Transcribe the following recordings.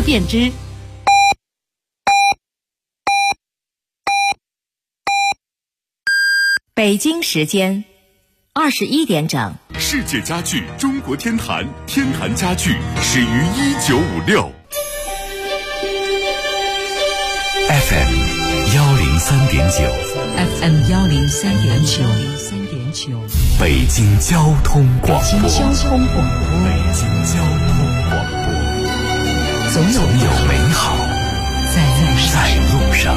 便知。北京时间21点整。 世界家具中国天坛，天坛家具始于1956。FM 103.9，FM 103.9， 北京交通广播， 北京交通广播， 总有美好在路上。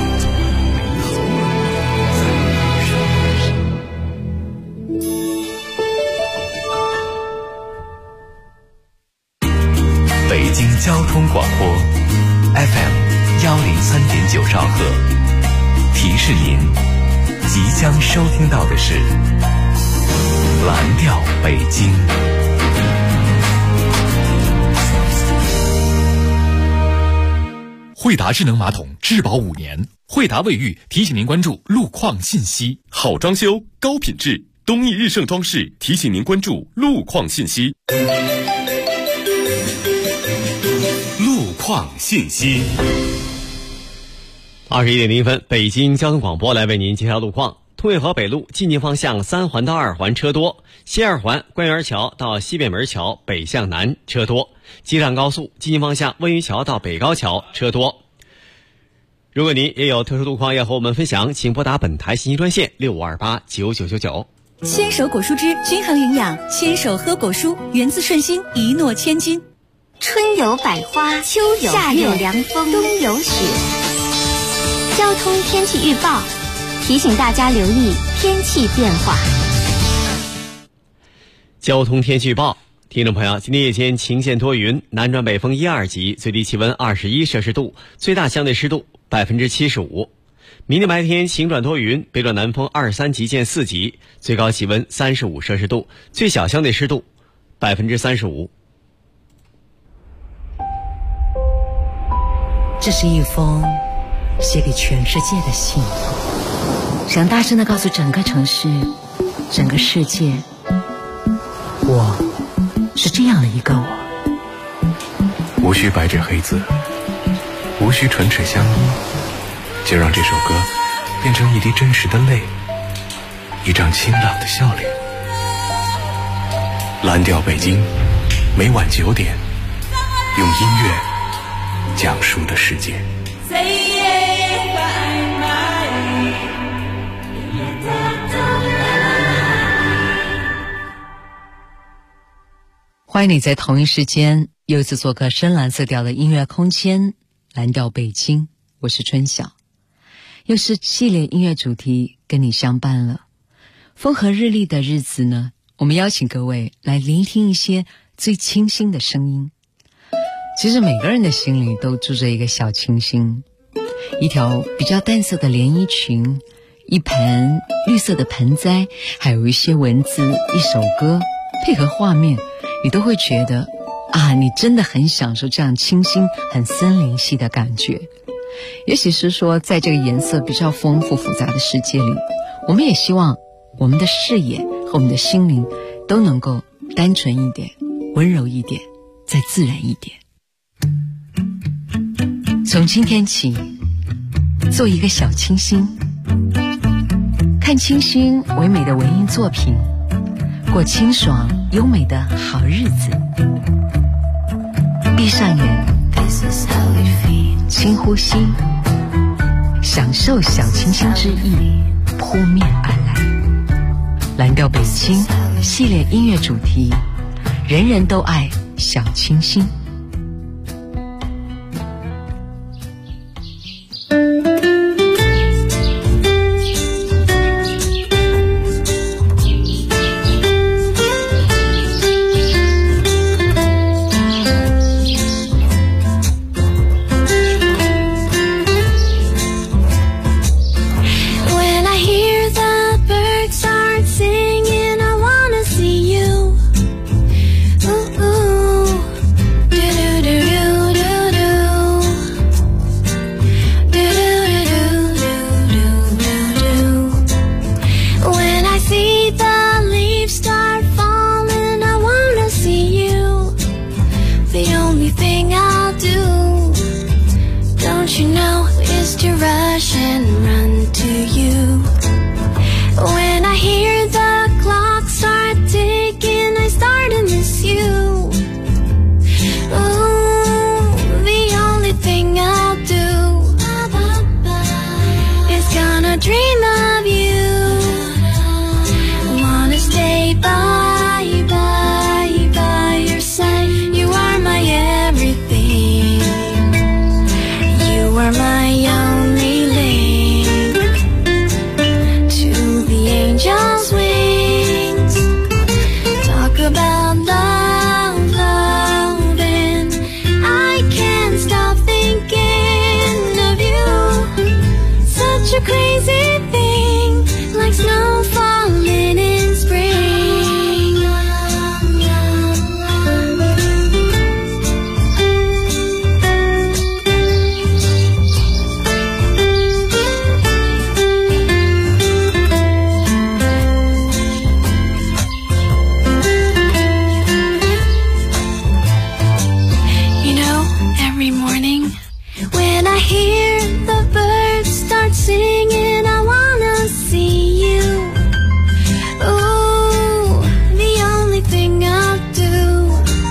北京交通广播 FM 103.9兆赫，提示您即将收听到的是蓝调北京。惠达智能马桶质保5年，惠达卫浴提醒您关注路况信息。好装修高品质，东义日盛装饰提醒您关注路况信息。路况信息。 21点0分，北京交通广播来为您介绍路况。通惠河北路进京方向3环到2环车多，西2环官园桥到西北门桥北向南车多，京上高速进京方向温榆桥到北高桥车多。如果您也有特殊路况要和我们分享，请拨打本台信息专线65289999。 牵手果蔬汁均衡营养，牵手喝果蔬，源自顺心，一诺千金。 春有百花，秋有夏有凉风，冬有雪。交通天气预报提醒大家留意天气变化。 交通天气预报，听众朋友，今天夜间晴间多云，南转北风1、2级，最低气温21摄氏度，最大相对湿度75%。明天白天晴转多云，北转南风2、3级见4级，最高气温35摄氏度，最小相对湿度35%。 这是一封写给全世界的信，想大声地告诉整个城市，整个世界，我是这样的一个我。 无需白纸黑字，无需唇齿相依，就让这首歌变成一滴真实的泪，一张清朗的笑脸。蓝调北京，每晚9点，用音乐讲述的世界。 欢迎你在同一时间又一次做客深蓝色调的音乐空间，蓝调北京，我是春晓。又是系列音乐主题跟你相伴了。风和日丽的日子呢，我们邀请各位来聆听一些最清新的声音。其实每个人的心里都住着一个小清新，一条比较淡色的连衣裙，一盆绿色的盆栽，还有一些文字，一首歌，配合画面，你都会觉得你真的很享受这样清新很森林系的感觉。也许是说在这个颜色比较丰富复杂的世界里，我们也希望我们的视野和我们的心灵都能够单纯一点，温柔一点，再自然一点。从今天起，做一个小清新，看清新唯美的文艺作品，过清爽优美的好日子。闭上眼，轻呼吸，享受小清新之意扑面而来。蓝调北京系列音乐主题，人人都爱小清新。 Do is to rush and run to you. When I hear the clock start ticking, I start to miss you. Ooh, the only thing I'll do is gonna dream of you. Wanna stay by your side. You are my everything. You are my only link to the angel's wings. Talk about love, loving. I can't stop thinking of you. Such a crazy thing, like snow falling in spring. You know, every morning when I hear the birds start singing, I wanna see you. Ooh, the only thing I'll do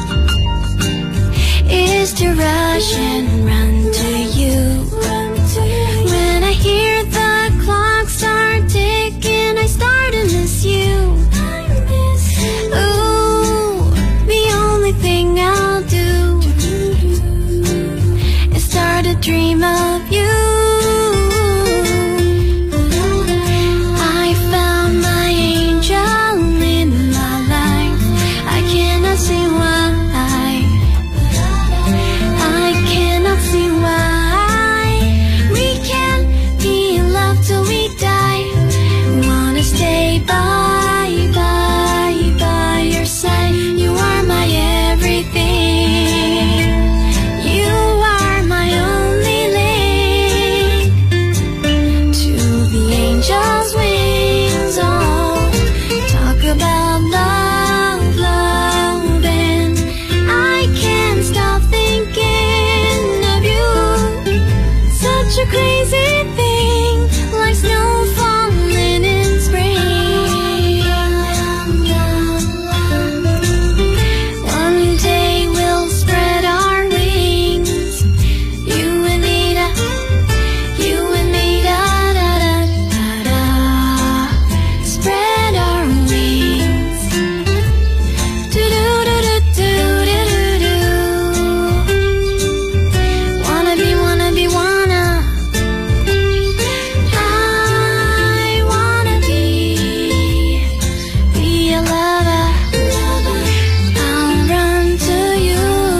is to rush and run to you. When I hear the clock start ticking, I start to miss you. Ooh, the only thing I'll do is start to dream of you. I found my angel in my life. I cannot see why. I cannot see why we can't be in love till we die. Wanna stay by your side. You are my everything. You are my only link to the angel's wings. Oh, talk about love, loving. I can't stop thinking of you. Such a crazy thing, like snow falling in spring. One day we'll spread our wings. You and me, da, da, da, da. Spread our wings. Do do do do do do do. Wanna be, wanna be, wanna. I wanna be a lover. I'll run to you.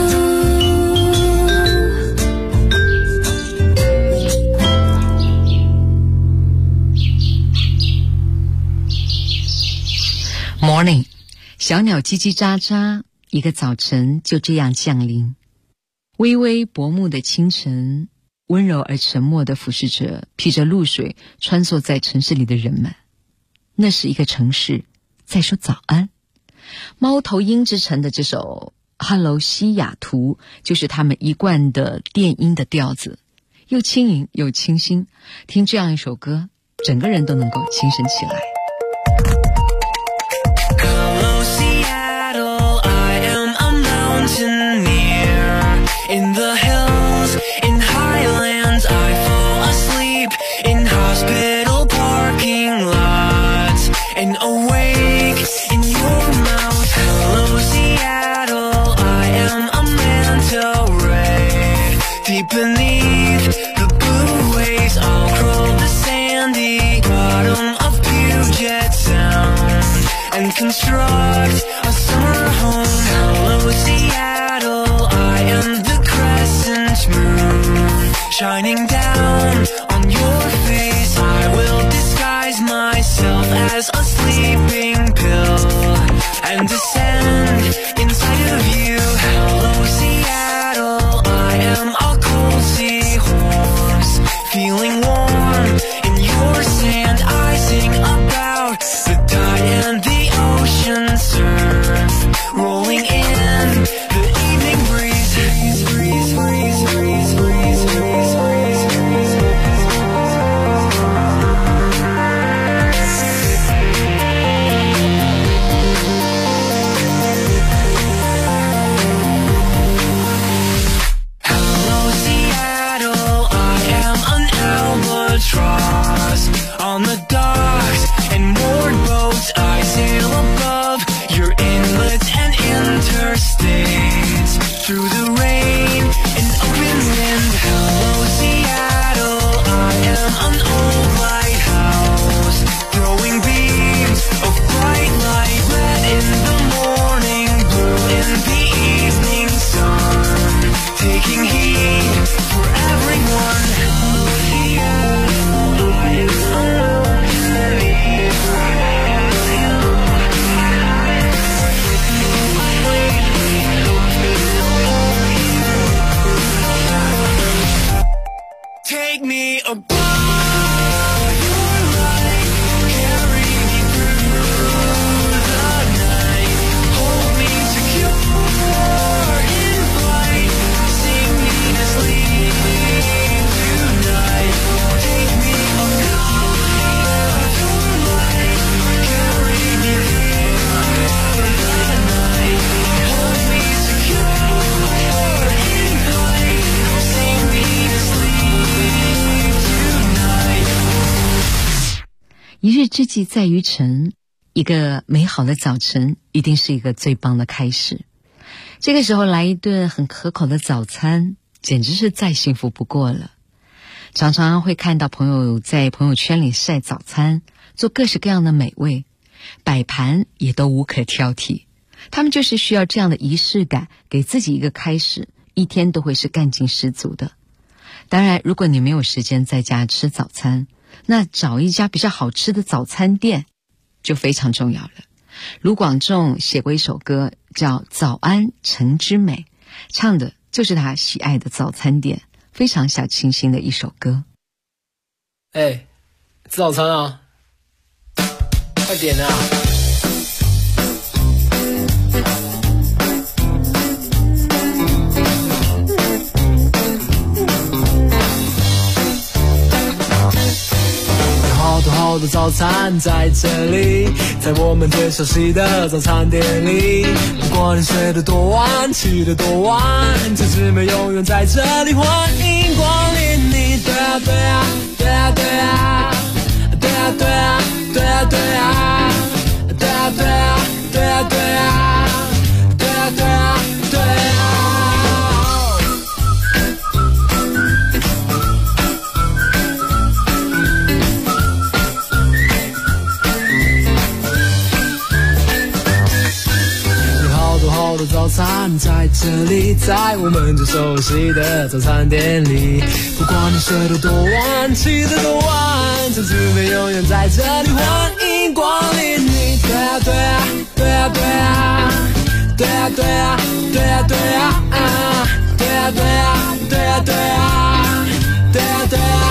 Morning， 小鸟叽叽喳喳，一个早晨就这样降临。微微薄暮的清晨，温柔而沉默地俯视着披着露水穿梭在城市里的人们。那是一个城市在说早安。猫头鹰之城的这首 Hello 西雅图就是他们一贯的电音的调子，又轻盈又清新。听这样一首歌，整个人都能够精神起来。 Hello, Seattle, I am a mountaineer. In the hills, in highlands, I fall asleep in hospital parking lots and awake in your mouth. Hello, Seattle, I am a manta ray. Deep beneath the blue waves, I'll crawl the sandy bottom of Puget Sound and construct a summer home. Hello, Seattle, I am the crescent moon shining down on your face. I will disguise myself as a sleeping pill and descend inside of you. Hello, Seattle, I am a cold seahorse feeling warm in your sand. I sing about the tide and the ocean surf rolling in the evening breeze. Breeze, breeze, breeze, breeze, breeze, breeze, breeze, breeze. take me above your light, carry me through the night, hold me secure in flight, sing me to sleep tonight, take me above your light, carry me through the night, hold me secure in flight, sing me to sleep tonight. 一日之计在于晨，一个美好的早晨一定是一个最棒的开始。这个时候来一顿很可口的早餐，简直是再幸福不过了。常常会看到朋友在朋友圈里晒早餐，做各式各样的美味，摆盘也都无可挑剔。他们就是需要这样的仪式感，给自己一个开始，一天都会是干劲十足的。当然，如果你没有时间在家吃早餐，那找一家比较好吃的早餐店就非常重要了。卢广仲写过一首歌叫《早安晨之美》，唱的就是他喜爱的早餐店，非常小清新的一首歌。 吃早餐啊，快点啊。好的早餐在这里，在我们最熟悉的早餐店里。不管你睡得多晚，起得多晚，这姊妹永远在这里，欢迎光临你。对啊对啊对啊对啊对啊对啊对啊对啊对啊对啊对啊对啊对啊对啊对啊。好的早餐在这里，在我们最熟悉的早餐店里。不管你睡得多晚，起得多晚，这姊妹永远在这里，欢迎光临你。对啊对啊对啊对啊对啊对啊对啊对啊对啊对啊对啊对啊对啊对啊。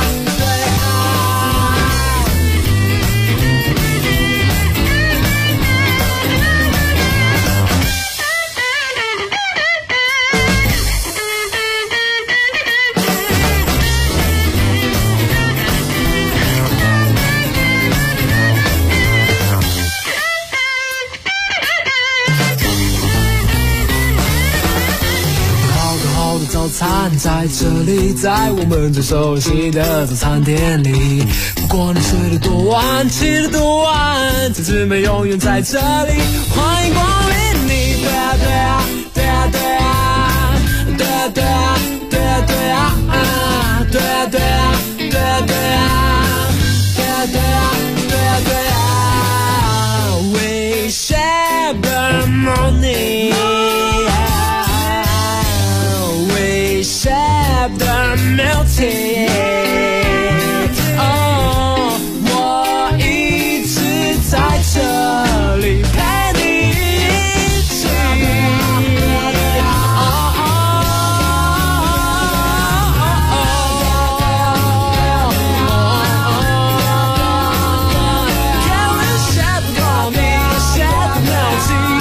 早餐在这里，在我们最熟悉的早餐店里。不管你睡得多晚，起得多晚，这姊妹永远在这里，欢迎光临你。对啊对啊对啊对啊对啊对啊对啊对啊对啊对啊对啊对啊对啊对啊对啊对啊 We share the morning, share the melting. 我一直在这里陪你一起。Can we share the morning, share the melting?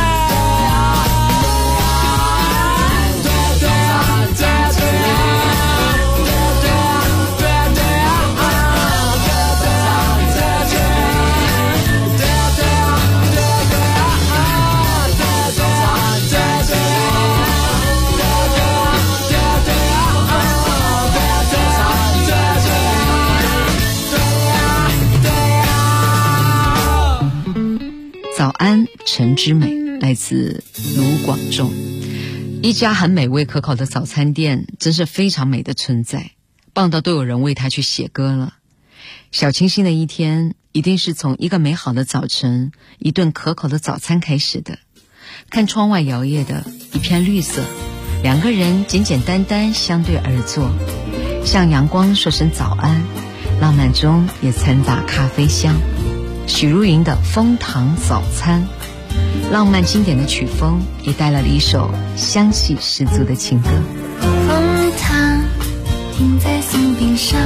早安晨之美来自卢广仲。一家很美味可口的早餐店，真是非常美的存在，棒到都有人为它去写歌了。小清新的一天，一定是从一个美好的早晨，一顿可口的早餐开始的。看窗外摇曳的一片绿色，两个人简简单单相对而坐，向阳光说声早安，浪漫中也掺杂咖啡香。许茹芸的《枫糖早餐》，浪漫经典的曲风，也带来了一首香气十足的情歌。 枫糖停在松柄上，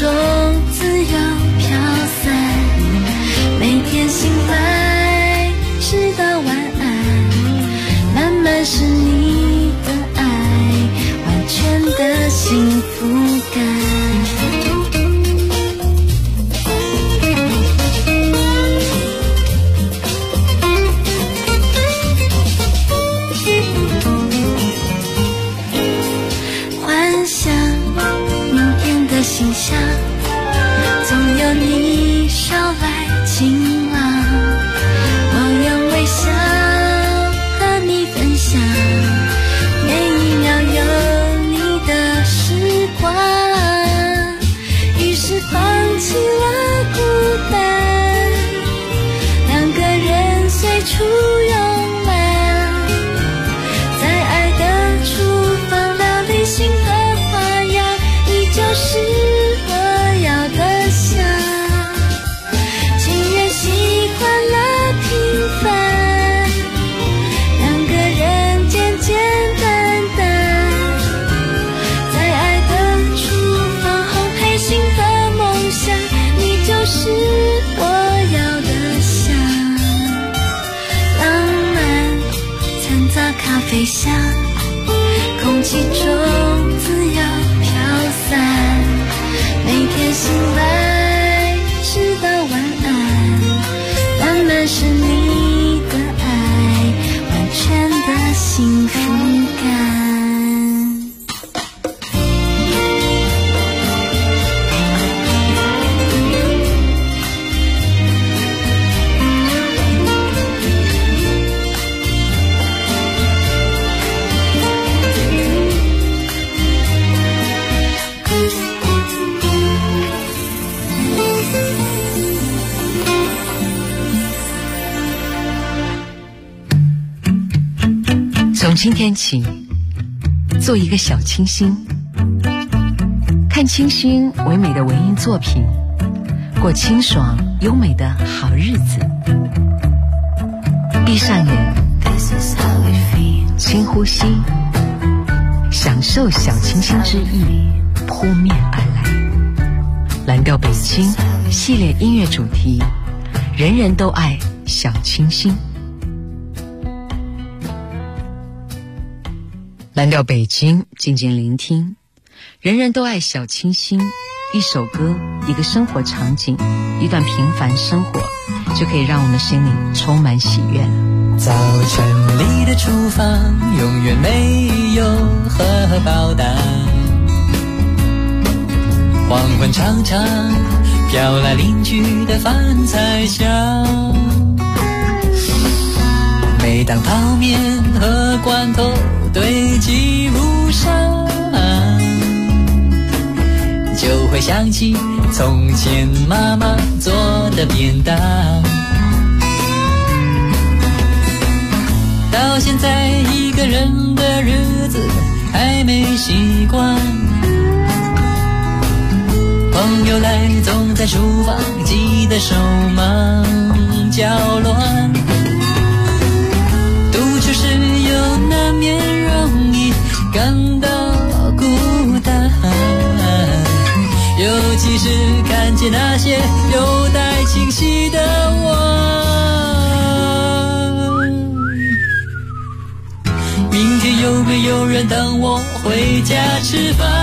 中自由飘散，每天醒来直到晚安，慢慢是你的爱，完全的幸福感。形象总有你捎来晴朗，我用微笑和你分享每一秒有你的时光，于是放弃了孤单，两个人随处慵懒，在爱的厨房料理新的花样，你就是飞翔，空气中自由飘散，每天醒来直到晚安，慢慢是你的爱，完全的幸福感。 从今天起，做一个小清新，看清新唯美的文艺作品，过清爽优美的好日子。闭上眼，深呼吸，享受小清新之意扑面而来。蓝调北京系列音乐主题，人人都爱小清新。蓝调北京，静静聆听，人人都爱小清新。一首歌，一个生活场景，一段平凡生活，就可以让我们心里充满喜悦了。 早晨里的厨房永远没有荷包蛋，黄昏常常飘来邻居的饭菜香，每当泡面和罐头堆积如山，就会想起从前妈妈做的便当。到现在一个人的日子还没习惯，朋友来总在厨房急得手忙脚乱，独处时又难免容易感到孤单，尤其是看见那些有待清洗的碗。明天有没有人等我回家吃饭？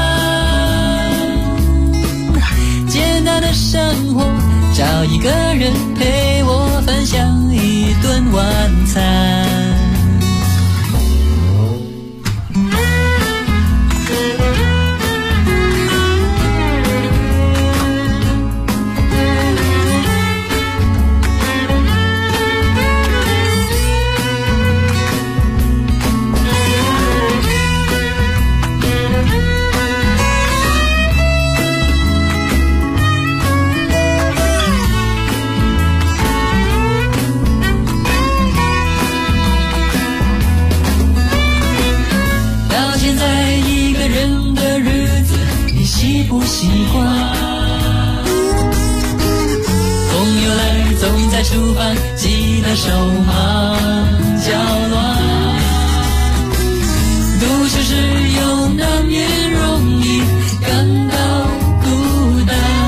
简单的生活，找一个人陪我分享一顿晚餐。不习惯，朋友来总在厨房急得手忙脚乱，独处时又难免容易感到孤单，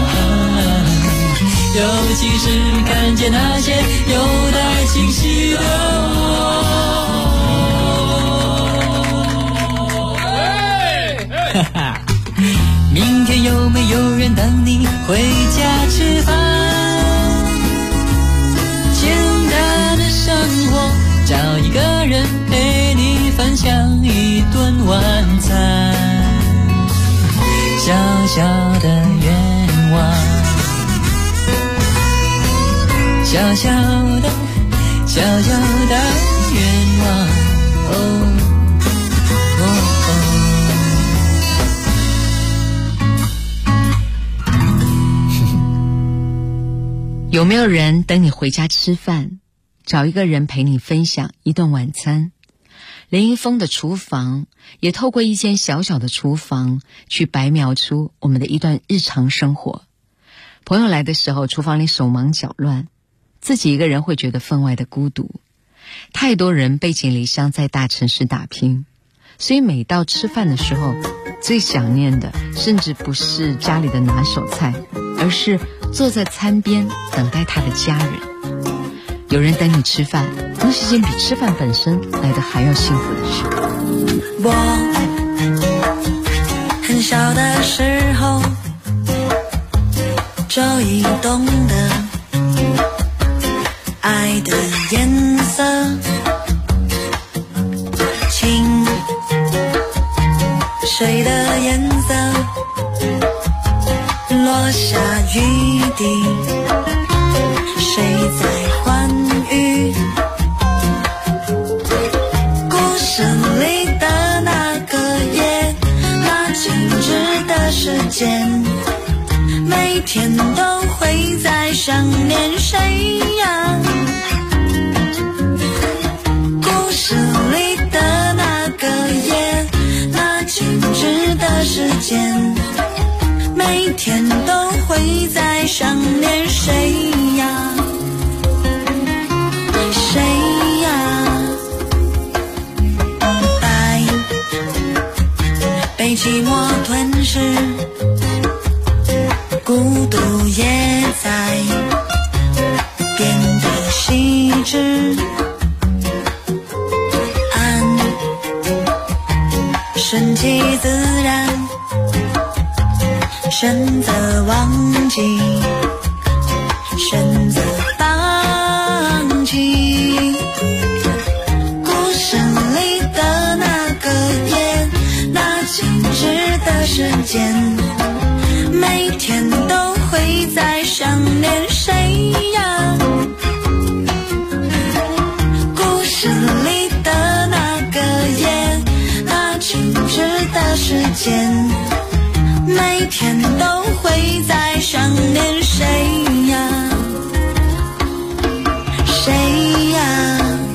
尤其是看见那些有点清晰的我。哈哈，明天有没有人等你回家吃饭？简单的生活，找一个人陪你分享一顿晚餐。小小的愿望，小小的愿望，哦哦哦。有没有人等你回家吃饭？找一个人陪你分享一顿晚餐。林一峰的厨房也透过一间小小的厨房去白描出我们的一段日常生活。朋友来的时候，厨房里手忙脚乱，自己一个人会觉得分外的孤独。太多人背井离乡在大城市打拼，所以每到吃饭的时候，最想念的甚至不是家里的拿手菜，而是坐在餐边等待他的家人。有人等你吃饭，那是件比吃饭本身来的还要幸福的事。 我很小的时候就已懂得爱的颜色，清水的颜色，落下雨滴，谁在欢愉？故事里的那个夜，那静止的时间，每天都会在想念谁呀？故事里的那个夜，那静止的时间，每天都会在想念谁呀？谁呀？白被寂寞吞噬，孤独也在变得细致，安顺其自然，选择忘记，选择放弃。故事里的那个夜，那静止的时间，每天都会在想念谁呀？故事里的那个夜，那静止的时间，每天都会在想念谁呀？谁呀？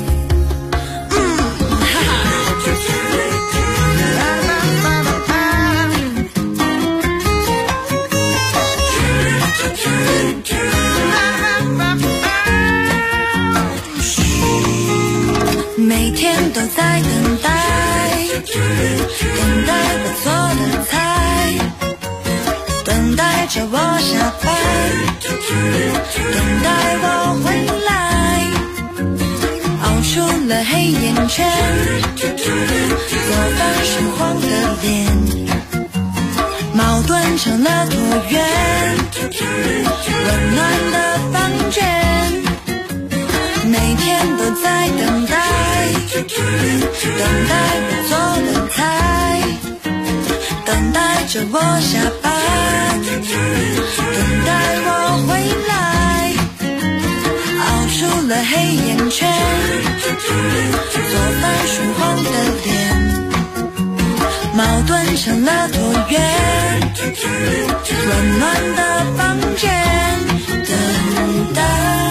每天都在等待，等待我做的菜，等待着我下班，等待我回来，熬出了黑眼圈，做饭是黄的脸，矛盾成了椭圆，温暖的房间，每天都在等待，等待我做的菜，等待着我下班，等待我回来，熬出了黑眼圈，做饭熏黄的脸，矛盾成了椭圆，温暖的房间，等待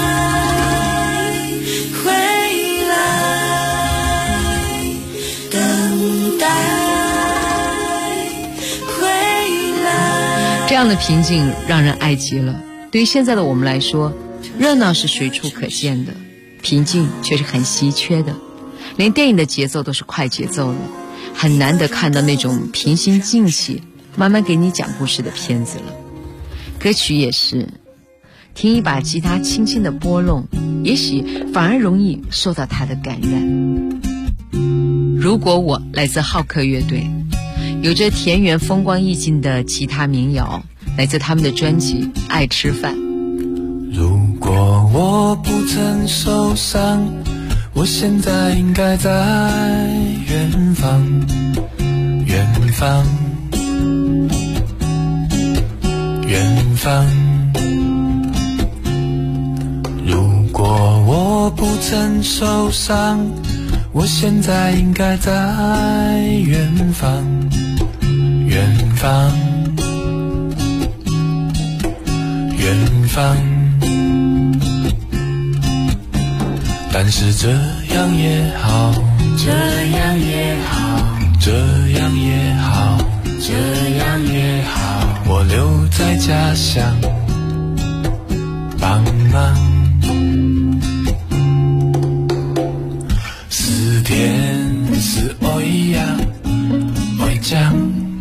这样的平静让人爱极了。对于现在的我们来说，热闹是随处可见的，平静却是很稀缺的。连电影的节奏都是快节奏了，很难得看到那种平心静气慢慢给你讲故事的片子了。歌曲也是， 听一把吉他轻轻的拨弄，也许反而容易受到它的感染。如果我来自浩克乐队，有着田园风光意境的吉他民谣，来自他们的专辑《爱吃饭》。 如果我不曾受伤，我现在应该在远方，远方，远方。如果我不曾受伤，我现在应该在远方，远方，远方。但是这样也好，这样也好，这样也好，这样也好，我留在家乡帮忙。4天是爱呀爱讲，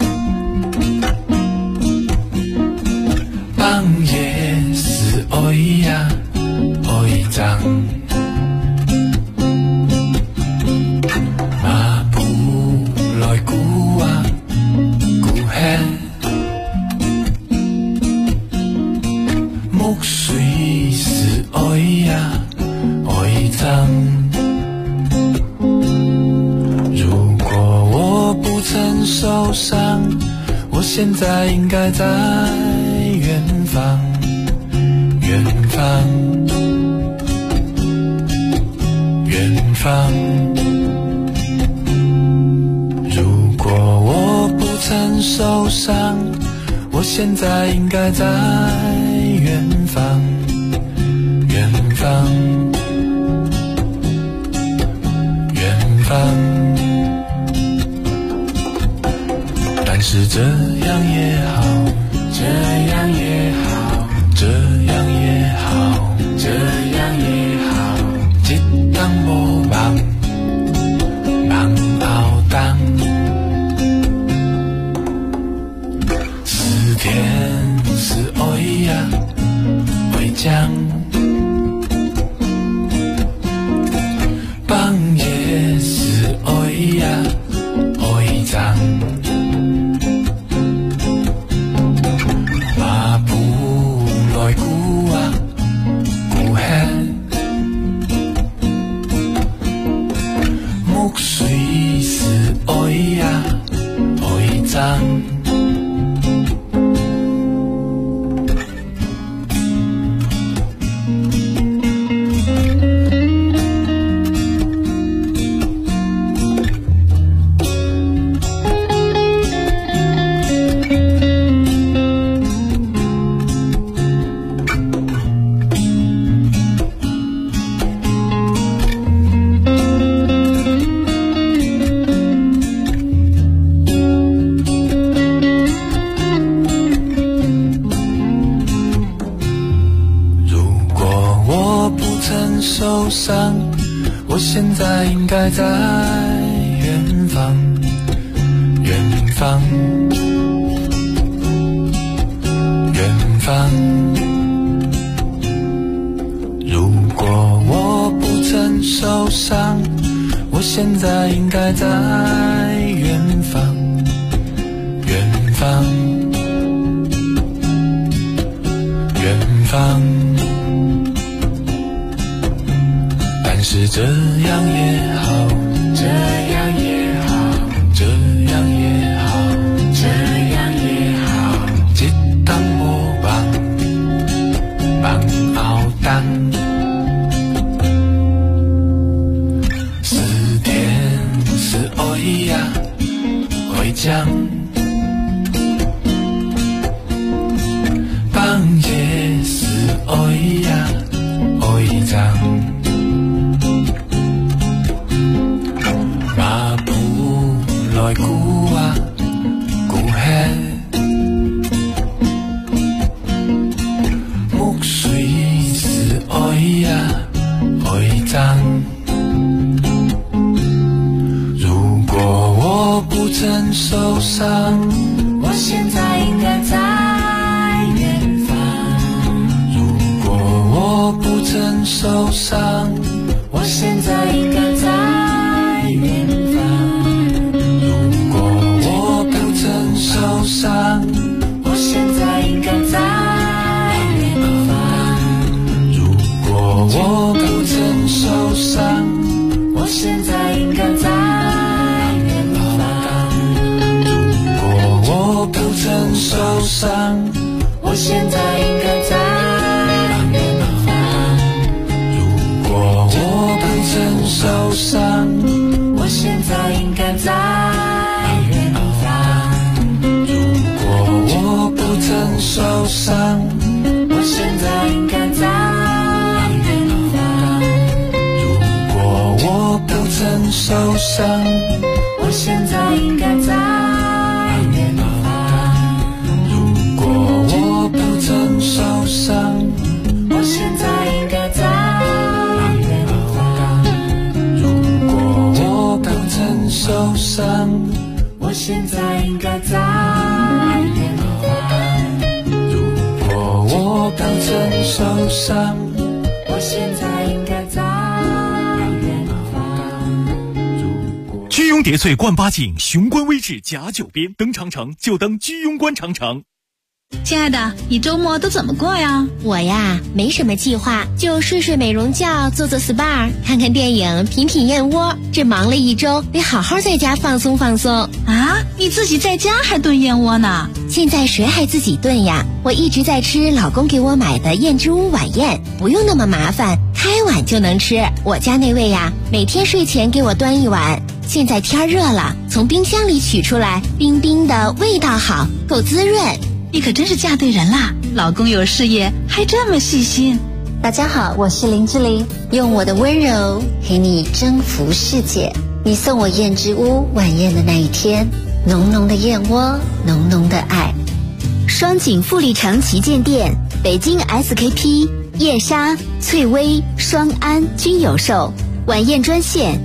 半夜是爱呀爱讲。受伤，我现在应该在远方，远方，远方。如果我不曾受伤，我现在应该在远方，远方，远方。但是这样也好，这样也好，这样也好，这样也好，一当无梦，梦后当。4天是爱呀爱讲，半夜是爱呀爱讲。受伤，我现在应该在远方，远方，远方。如果我不曾受伤，我现在应该在远方，远方，远方。但是这样也好，这样也好，这样也好，这样也好，一当无梦，梦后当。4天是爱呀爱讲，半夜是爱呀爱讲。来久啊，久遐，木水是爱呀爱脏。如果我不曾受伤，我现在应该在远方。如果曾受伤，我现在应该在远方。如果我不曾受伤，我现在应该在远方。如果我不曾受伤，我现在应该在远方。如果我不曾受伤，我现在应该在远方。如果我不曾受伤，我现在应该在远方。如果我不曾受伤，我现在应该在远方。如果我不曾受伤，我现在应该在远方。如果我不曾受伤，我现在应该在远方。如果我不曾受伤，我现在应该在远方。如果我不曾受伤，我现在应该在远方。 居庸叠翠冠八景，雄关微志甲九边，登长城就登居庸关长城。 亲爱的，你周末都怎么过呀？ 我呀，没什么计划，就睡睡美容觉，做做 SPA， 看看电影，品品燕窝。这忙了一周，得好好在家放松放松。 啊，你自己在家还炖燕窝呢？ 现在谁还自己炖呀？我一直在吃老公给我买的燕之屋晚宴，不用那么麻烦，开碗就能吃。我家那位呀，每天睡前给我端一碗。现在天热了，从冰箱里取出来，冰冰的，味道好，够滋润。 你可真是嫁对人啦！老公有事业，还这么细心。 大家好，我是林志玲，用我的温柔陪你征服世界。你送我燕之屋晚宴的那一天，浓浓的燕窝，浓浓的爱。 双井富力城旗舰店、北京 SKP、叶莎、翠微、双安均有售。晚宴专线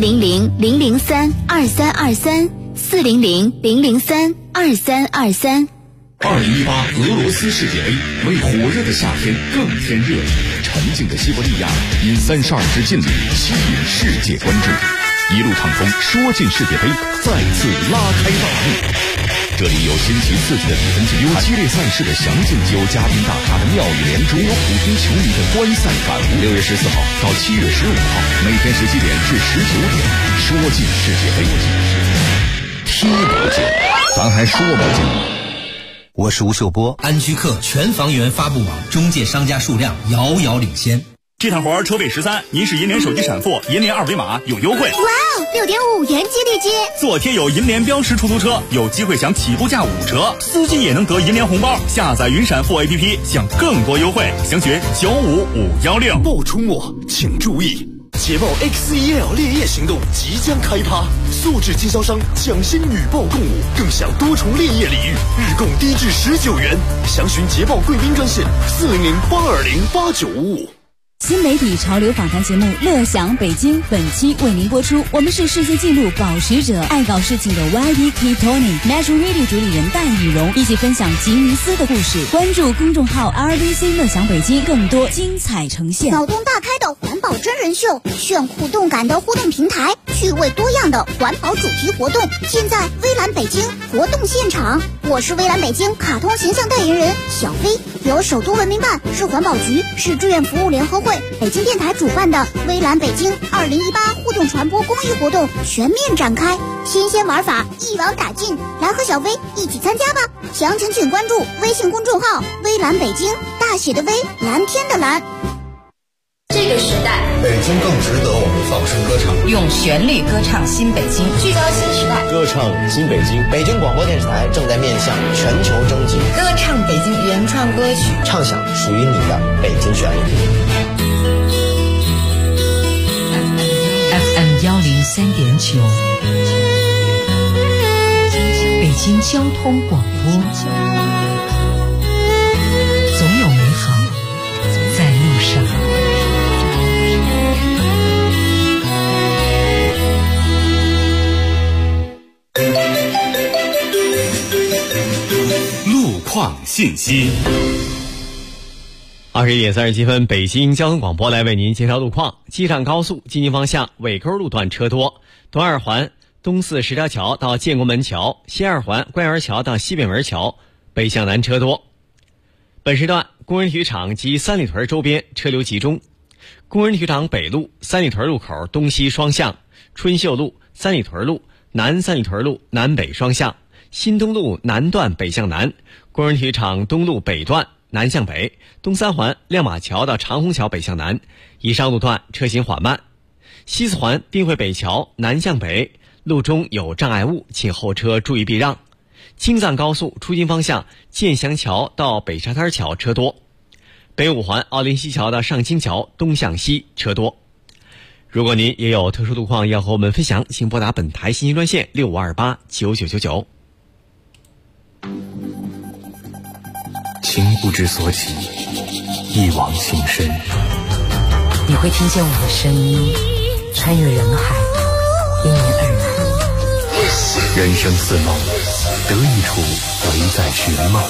400-003-2323，400-003-2323。 2018俄罗斯世界杯为火热的夏天更添热情，沉静的西伯利亚因32支劲旅吸引世界关注，一路畅通，说进世界杯再次拉开大幕。这里有新奇刺激的比分竞，有激烈赛事的详尽，有嘉宾大咖的妙语连珠，有普通球迷的观赛感悟。6月14号到7月15号，每天17点至19点，说进世界杯，踢不进，咱还说不进。 我是吴秀波。 安居客全房源发布网中介商家数量遥遥领先。 这趟活车费13，您是银联手机闪付，银联二维码有优惠。 哇哦，6.5元激励金！ 做贴有银联标识出租车，有机会享起步价5折，司机也能得银联红包。下载云闪付 APP， 享更多优惠。详询95516。 报出没，请注意！捷豹 XEL 烈焰行动即将开趴，素质经销商抢先与报共舞，更享多重烈焰礼遇，日供低至19元。详询捷豹贵宾专线400-820-8955。 新媒体潮流访谈节目《乐享北京》本期为您播出。我们是世界纪录保持者，爱搞事情的 YT Keep Tony，Metro Radio 主理人戴雨荣，一起分享吉尼斯的故事。关注公众号 RBC 乐享北京，更多精彩呈现。 脑洞大开的环保真人秀，炫酷动感的互动平台，趣味多样的环保主题活动，现在微蓝北京活动现场。我是微蓝北京卡通形象代言人小飞，由首都文明办、市环保局、市志愿服务联合会、北京电台主办的微蓝北京2018互动传播公益活动全面展开，新鲜玩法一网打尽，来和小飞一起参加吧！详情请关注微信公众号微蓝北京，大写的微，蓝天的蓝。 这个时代， 北京更值得我们放声歌唱， 用旋律歌唱新北京，聚焦新时代， 歌唱新北京。北京广播电视台正在面向全球征集， 歌唱北京原创歌曲， 唱响属于你的北京旋律。 FM 103.9，北京交通广播，总有美好在路上。 路况信息。 21:37，北京交通广播来为您介绍路况。机场高速进京方向尾沟路段车多，东二环东四十条桥到建国门桥，西二环官园桥到西北门桥北向南车多。本时段工人体育场及三里屯周边车流集中。工人体育场北路三里屯路口东西双向，春秀路三里屯路南三里屯路南北双向，新东路南段北向南，工人体育场东路北段南向北，东三环亮马桥到长虹桥北向南，以上路段车行缓慢。西四环滨汇北桥南向北，路中有障碍物，请后车注意避让。京藏高速出京方向建祥桥到北沙滩桥车多。北五环奥林西桥到上清桥东向西车多。如果您也有特殊路况要和我们分享，请拨打本台信息专线65289999。 情不知所起，一往情深。 你会听见我的声音穿越人海，因你而来。 人生似梦，得意处唯在寻梦。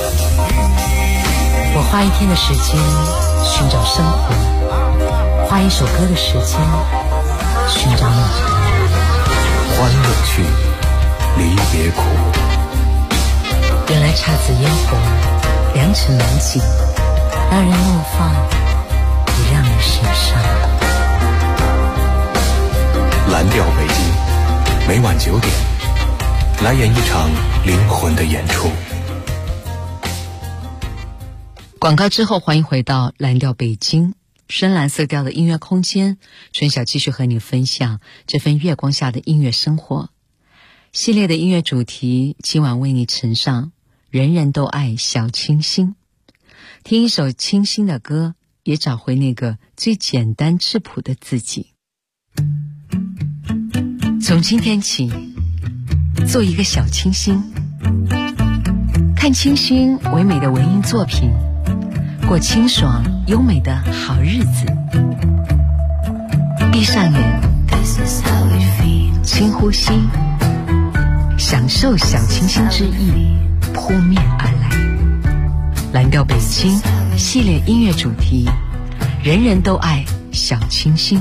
我花一天的时间寻找生活，花一首歌的时间寻找你。 欢乐去，离别苦。 原来姹紫嫣红，良辰美景，让人怒放，也让人心伤。 蓝调北京，每晚9点，来演一场灵魂的演出。 广告之后，欢迎回到蓝调北京，深蓝色调的音乐空间。春晓继续和你分享这份月光下的音乐生活系列的音乐主题，今晚为你呈上人人都爱小清新。听一首清新的歌，也找回那个最简单质朴的自己。从今天起，做一个小清新，看清新唯美的文艺作品，过清爽优美的好日子。闭上眼，深呼吸，享受小清新之意扑面而来。蓝调北京系列音乐主题，人人都爱小清新。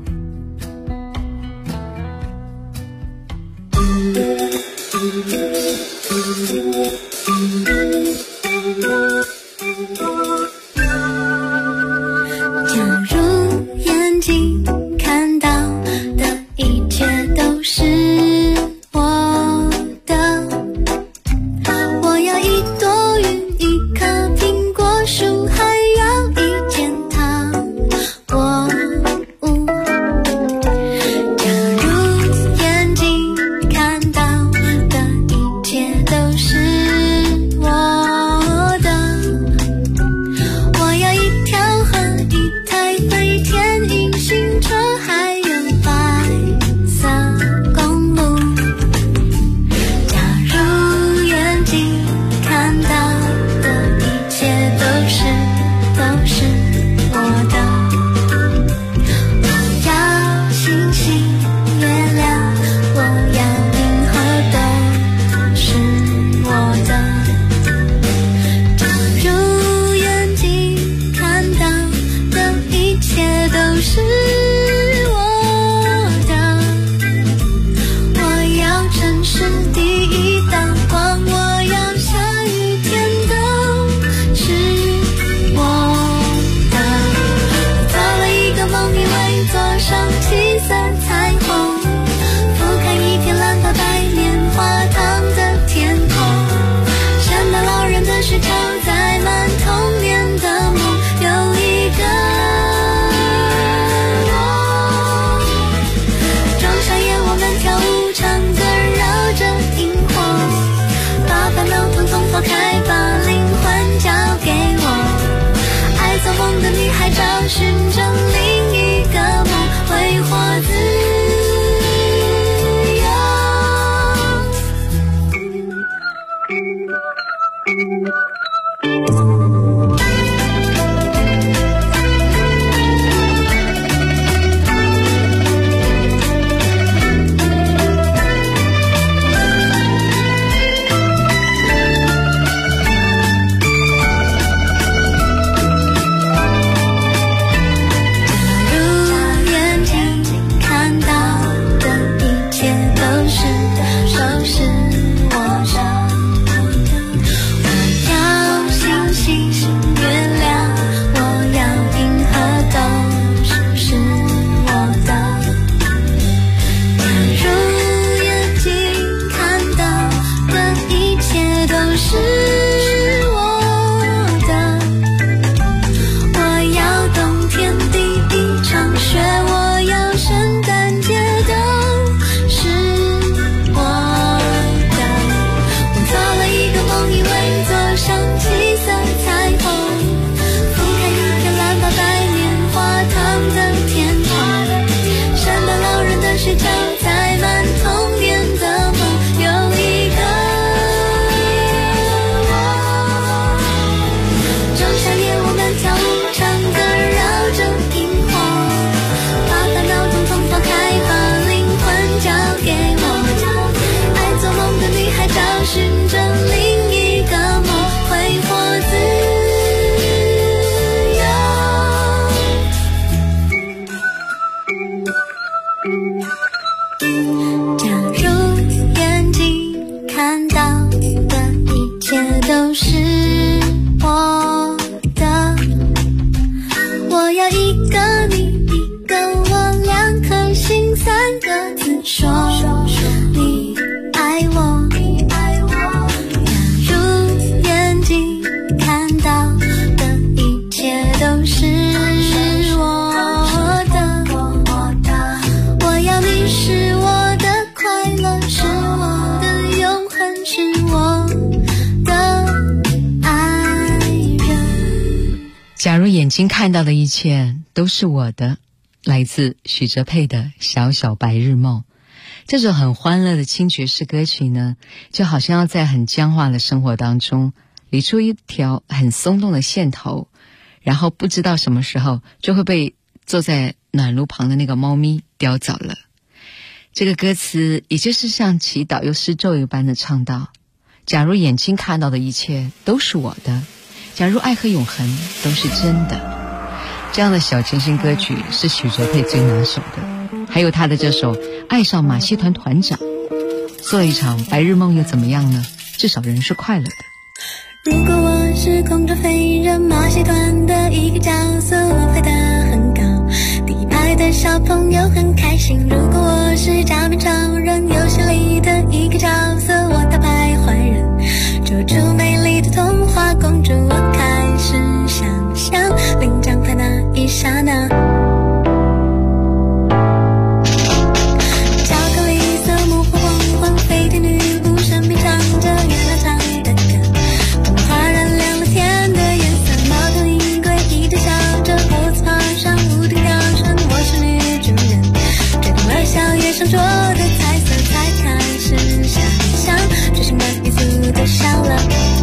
假如眼睛看到的一切都是我的，我要一朵云，一棵苹果树，还要一件糖果屋。假如眼睛看到的一切都是我的，我要一条河，一台飞天隐形车，还有白色公路。假如眼睛看到的一切都是我的，我要星星月亮，我要银河都是我的。假如眼睛看到的一切都是我的，我要城市第一道光，我要下雨天都是我的。我做了一个梦，以为坐上七色彩虹，俯瞰一片蓝白白棉花糖的天空。圣诞老人的石头载满童年的梦，有一个我。仲夏夜我们跳舞唱歌，绕着萤火，把烦恼统统抛开，把灵魂交给我。爱做梦的女孩找寻着另一个梦，挥霍自由。 我要一个你，一个我，两颗心，三个字说你爱我。假如眼睛看到的一切都是我的，我要你是我的快乐，是我的永恒，是我的爱人。 假如眼睛看到的一切都是我的，来自许哲佩的《小小白日梦》。这首很欢乐的轻爵士歌曲呢，就好像要在很僵化的生活当中理出一条很松动的线头，然后不知道什么时候就会被坐在暖炉旁的那个猫咪叼走了。这个歌词也就是像祈祷又施咒一般的唱道：假如眼睛看到的一切都是我的，假如爱和永恒都是真的。这样的小清新歌曲是许哲佩最拿手的，还有他的这首《爱上马戏团团长》，做了一场白日梦又怎么样呢？至少人是快乐的。 如果我是空中飞人，马戏团的一个角色，我飞得很高，第一排的小朋友很开心。如果我是假面超人，游戏里的一个角色，我打败坏人，救出美丽的童话公主。我开始想象领奖牌那一刹那，巧克力色魔幻黄昏，飞天女巫身边唱着月亮唱的歌，动画染亮了天的颜色，猫头鹰诡异的笑着，猴子爬上屋顶跳绳，我是女主人，决定了小夜上桌的彩色，才开始想象追星般艺术的笑了。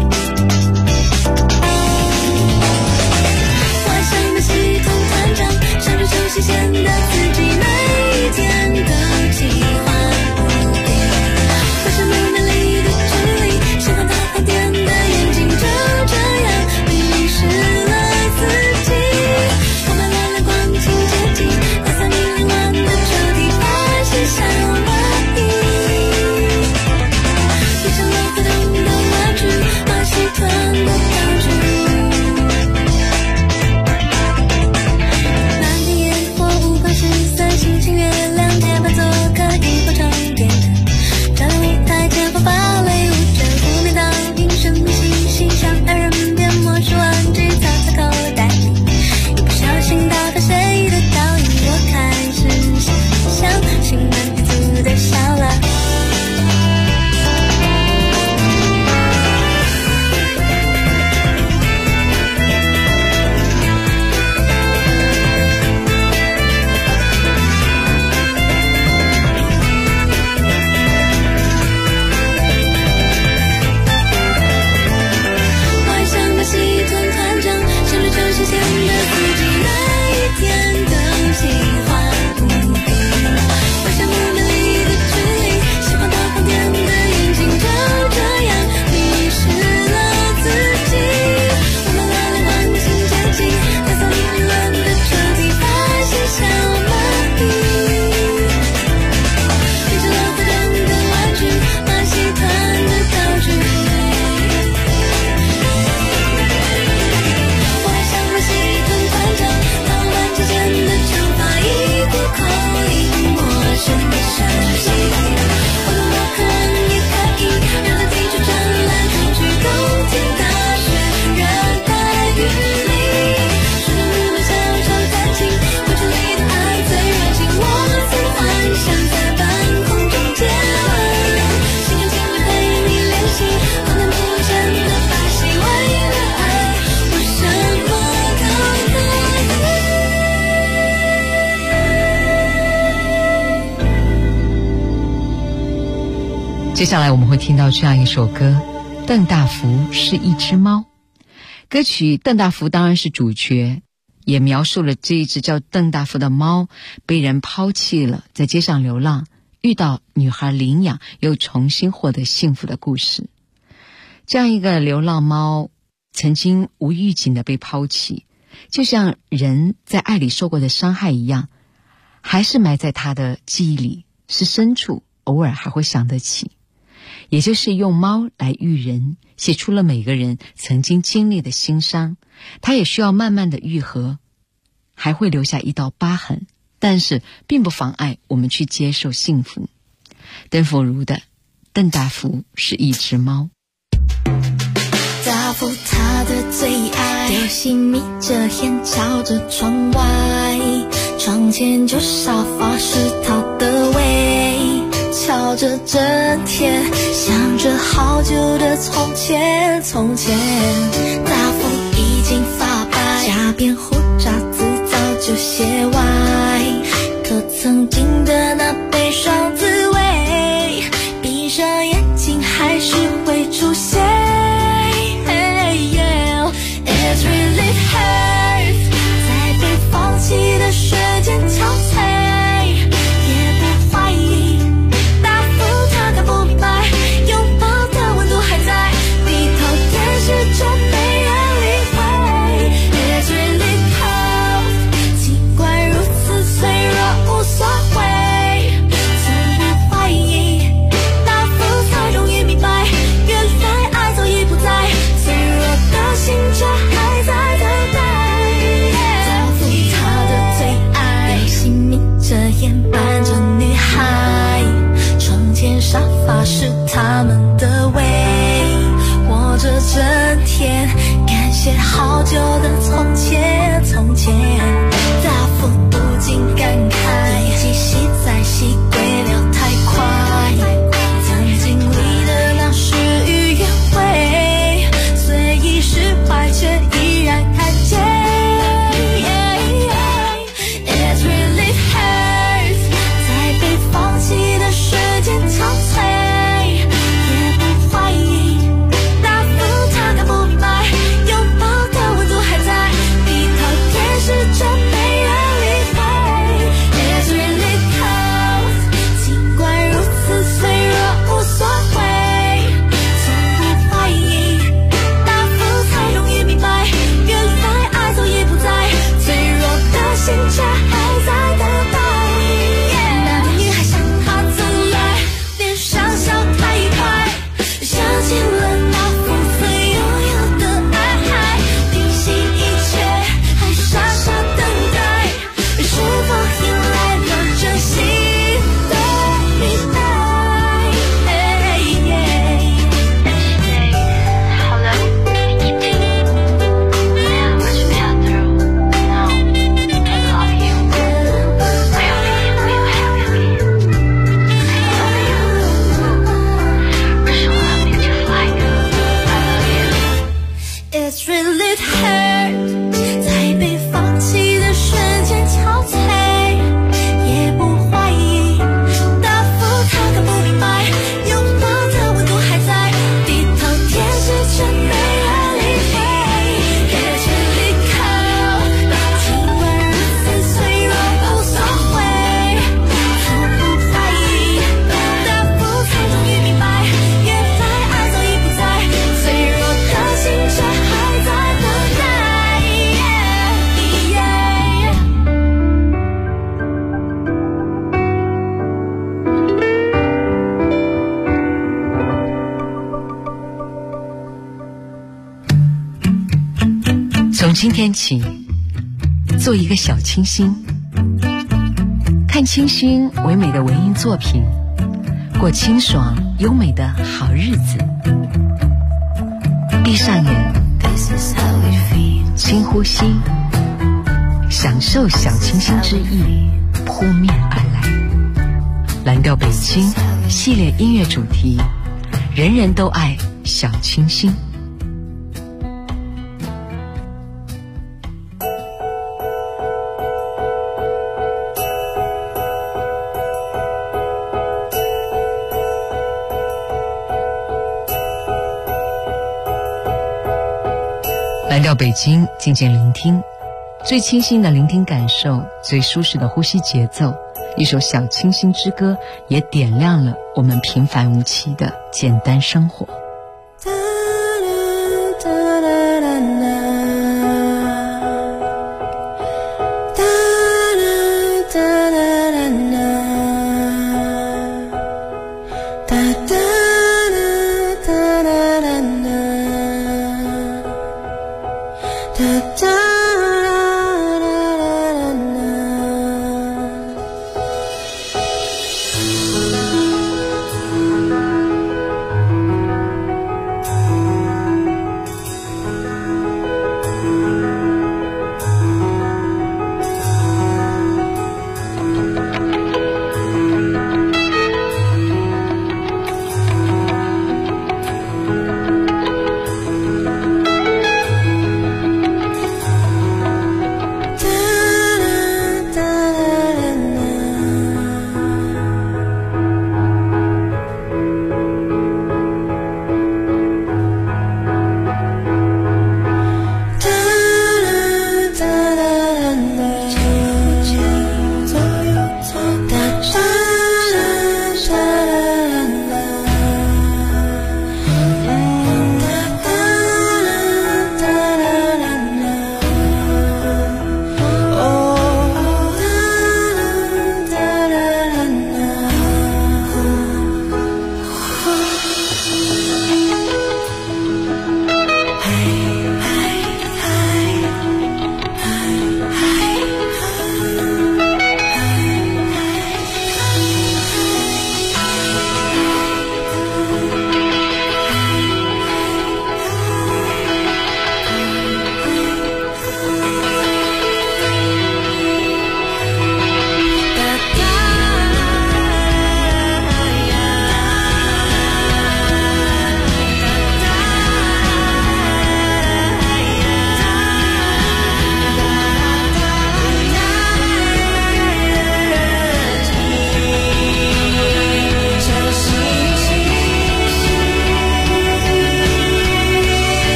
新鲜的自己，每一天都计划不变。为什么美丽的距离，喜欢大饭店的眼睛，就这样迷失了自己。我买了亮光清洁剂，打扫你凌乱的抽屉，发现小蚂蚁变成了活动的玩具，马戏团的道具。星星月亮结伴做客，萤火虫点灯，照亮舞台前方芭蕾舞者，负面倒影神秘兮兮，像爱人变魔术玩具藏在口袋里，一不小心打翻谁的倒影，我开始想象心满意足的笑了。 接下来我们会听到这样一首歌，邓大福是一只猫。歌曲邓大福当然是主角，也描述了这一只叫邓大福的猫被人抛弃了，在街上流浪，遇到女孩领养，又重新获得幸福的故事。这样一个流浪猫曾经无预警的被抛弃，就像人在爱里受过的伤害一样，还是埋在他的记忆里，是深处，偶尔还会想得起。也就是用猫来喻人，写出了每个人曾经经历的心伤，它也需要慢慢的愈合， 还会留下一道疤痕，但是并不妨碍我们去接受幸福。邓福如的邓大福是一只猫。 大福他的最爱，流星眯着眼瞧着窗外，窗前旧沙发是他的胃，瞧着整天，想着好久的从前。大福已经发白，家边胡渣子早就写歪，可曾经的那悲伤滋味，闭上眼睛还是会出现。It really hurts， 在被放弃的瞬间憔悴，也不怀疑。大福他看不明白，拥抱的温度还在，低头电视却没人理会。It's really cold， 尽管如此脆弱无所谓，从不怀疑。大福才终于明白，原来爱早已不在，脆弱的心却还在等待。大福他的最爱，流星眯着眼伴着女孩，窗前沙发是他们的胃，握着整天，感谢好久的从前。大福不禁感慨，机洗在洗归了太快，曾经历的那事与愿违，虽已释怀却依然看见。It really hurts， 在被放弃的瞬间憔悴，也不怀疑。大福他看不明白，拥抱的温度还在，低头电视却没人理会。It's really cold， 尽管如此脆弱无所谓，从不怀疑。大福才终于明白，原来爱早已不在，脆弱的心却还在等待。那个女孩像她曾来，脸上笑太快，想起了大福曾拥有的爱，平息一切，还傻傻等待，是否迎来了真心的明白。It's really hurt， 在被放弃的瞬间憔悴，也不怀疑。大福他看不明白，拥抱的温度还在，低头电视却没人理会。It's really cold， 尽管如此脆弱无所谓，从不怀疑。大福才终于明白，原来爱早已不在，脆弱的心却还在等待。 从今天起，做一个小清新，看清新唯美的文艺作品，过清爽优美的好日子。闭上眼，深呼吸，享受小清新之意扑面而来。蓝调北京系列音乐主题，人人都爱小清新。蓝调北京，静静聆听，最清新的聆听感受，最舒适的呼吸节奏。一首小清新之歌，也点亮了我们平凡无奇的简单生活。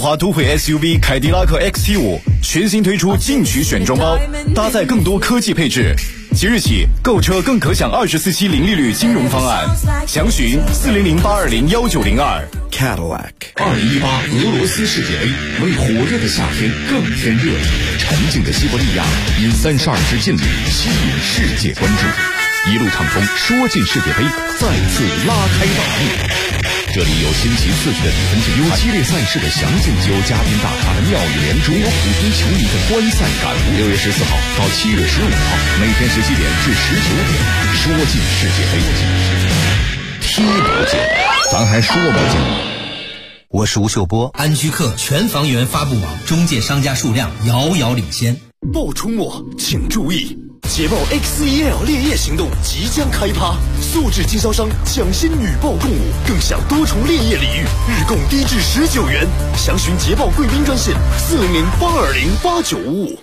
华都会 SUV 凯迪拉克 XT5 全新推出进取选装包，搭载更多科技配置。即日起购车更可享24期零利率金融方案，详询400-820-1902。Cadillac。 2018俄罗斯世界杯为火热的夏天更添热情，沉静的西伯利亚因32支劲旅吸引世界关注，一路畅通，说进世界杯再次拉开大幕。这里有新奇刺激的比分竞有激烈赛事的详尽，有嘉宾大咖的妙语连珠，有普通球迷的观赛感悟。6月14号到7月15号，每天17点至19点，说进世界杯，踢不进，咱还说不进。 我是吴秀波。安居客全房源发布网中介商家数量遥遥领先。 报出没请注意，捷豹 X1L 烈焰行动即将开趴，素质经销商抢先女报共舞，更享多重烈焰礼遇，日供低至19元。详询捷豹贵宾专线400-820-8955。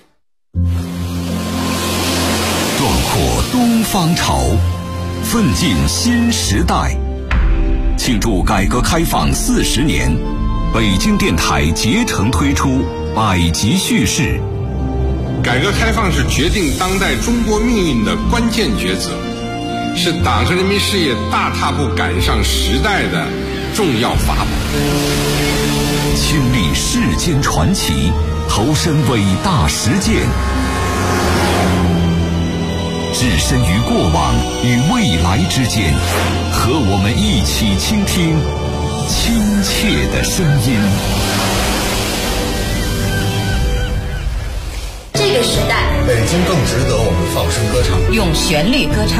壮阔东方潮，奋进新时代。庆祝改革开放40年，北京电台竭诚推出百集叙事。 改革开放是决定当代中国命运的关键抉择，是党和人民事业大踏步赶上时代的重要法宝。 亲历世间传奇，投身伟大实践，置身于过往与未来之间，和我们一起倾听亲切的声音。 这个时代， 北京更值得我们放声歌唱， 用旋律歌唱。